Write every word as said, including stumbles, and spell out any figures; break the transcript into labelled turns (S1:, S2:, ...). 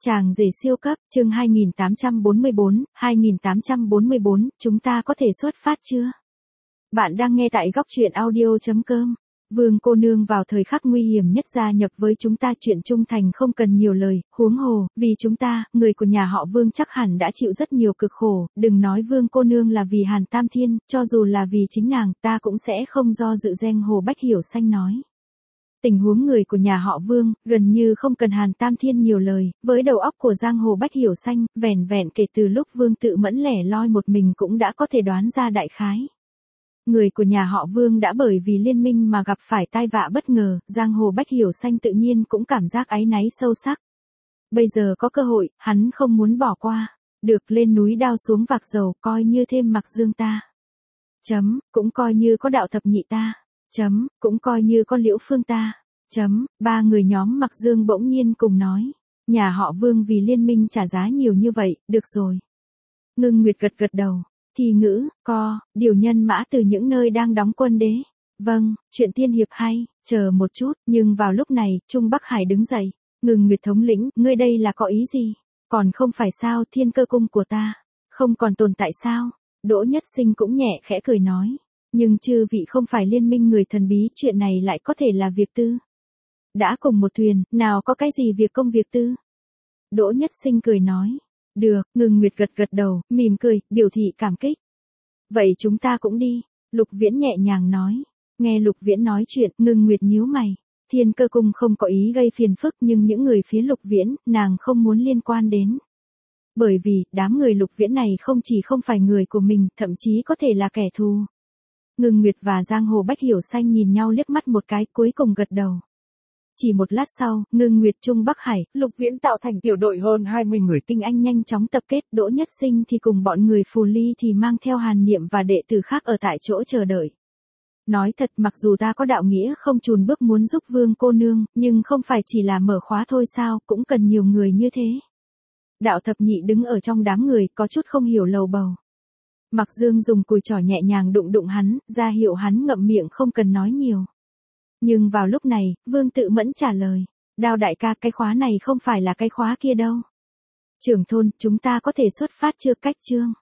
S1: Chàng rể siêu cấp, chương hai nghìn tám trăm bốn mươi bốn, hai nghìn tám trăm bốn mươi bốn, chúng ta có thể xuất phát chưa? Bạn đang nghe tại góc truyện audio chấm com. Vương cô nương vào thời khắc nguy hiểm nhất gia nhập với chúng ta, chuyện trung thành không cần nhiều lời, huống hồ, vì chúng ta, người của nhà họ Vương chắc hẳn đã chịu rất nhiều cực khổ, đừng nói Vương cô nương là vì Hàn Tam Thiên, cho dù là vì chính nàng, ta cũng sẽ không do dự. Giang Hồ Bách Hiểu Xanh nói. Tình huống người của nhà họ Vương, gần như không cần Hàn Tam Thiên nhiều lời, với đầu óc của Giang Hồ Bách Hiểu Xanh, vẻn vẹn kể từ lúc Vương Tự Mẫn lẻ loi một mình cũng đã có thể đoán ra đại khái. Người của nhà họ Vương đã bởi vì liên minh mà gặp phải tai vạ bất ngờ, Giang Hồ Bách Hiểu Xanh tự nhiên cũng cảm giác áy náy sâu sắc. Bây giờ có cơ hội, hắn không muốn bỏ qua. Được, lên núi đao xuống vạc dầu, coi như thêm Mặc Dương ta. Chấm, cũng coi như có Đạo Thập Nhị ta. Chấm, cũng coi như có Liễu Phương ta. Chấm, ba người nhóm Mặc Dương bỗng nhiên cùng nói. Nhà họ Vương vì liên minh trả giá nhiều như vậy, được rồi. Ngưng Nguyệt gật gật đầu. Thì ngữ, co, điều nhân mã từ những nơi đang đóng quân đế. Vâng, chuyện tiên hiệp hay, chờ một chút, nhưng vào lúc này, Trung Bắc Hải đứng dậy. Ngưng Nguyệt thống lĩnh, ngươi đây là có ý gì? Còn không phải sao, Thiên Cơ cung của ta, không còn tồn tại sao? Đỗ Nhất Sinh cũng nhẹ khẽ cười nói. Nhưng chư vị không phải liên minh người thần bí, chuyện này lại có thể là việc tư. Đã cùng một thuyền, nào có cái gì việc công việc tư? Đỗ Nhất Sinh cười nói. Được, Ngưng Nguyệt gật gật đầu, mỉm cười, biểu thị cảm kích. Vậy chúng ta cũng đi, Lục Viễn nhẹ nhàng nói. Nghe Lục Viễn nói chuyện, Ngưng Nguyệt nhíu mày. Thiên Cơ cung không có ý gây phiền phức, nhưng những người phía Lục Viễn, nàng không muốn liên quan đến. Bởi vì, đám người Lục Viễn này không chỉ không phải người của mình, thậm chí có thể là kẻ thù. Ngưng Nguyệt và Giang Hồ Bách Hiểu Xanh nhìn nhau liếc mắt một cái, cuối cùng gật đầu. Chỉ một lát sau, Ngưng Nguyệt, Trung Bắc Hải, Lục Viễn tạo thành tiểu đội hơn hai mươi người tinh anh nhanh chóng tập kết, Đỗ Nhất Sinh thì cùng bọn người Phù Ly thì mang theo Hàn Niệm và đệ tử khác ở tại chỗ chờ đợi. Nói thật, mặc dù ta có đạo nghĩa không chùn bước muốn giúp Vương cô nương, nhưng không phải chỉ là mở khóa thôi sao, cũng cần nhiều người như thế. Đạo Thập Nhị đứng ở trong đám người, có chút không hiểu lầu bầu. Mặc Dương dùng cùi trỏ nhẹ nhàng đụng đụng hắn, ra hiệu hắn ngậm miệng không cần nói nhiều. Nhưng vào lúc này, Vương Tự Mẫn trả lời. Đao đại ca, cái khóa này không phải là cái khóa kia đâu. Trưởng thôn, chúng ta có thể xuất phát chưa? Cách chương.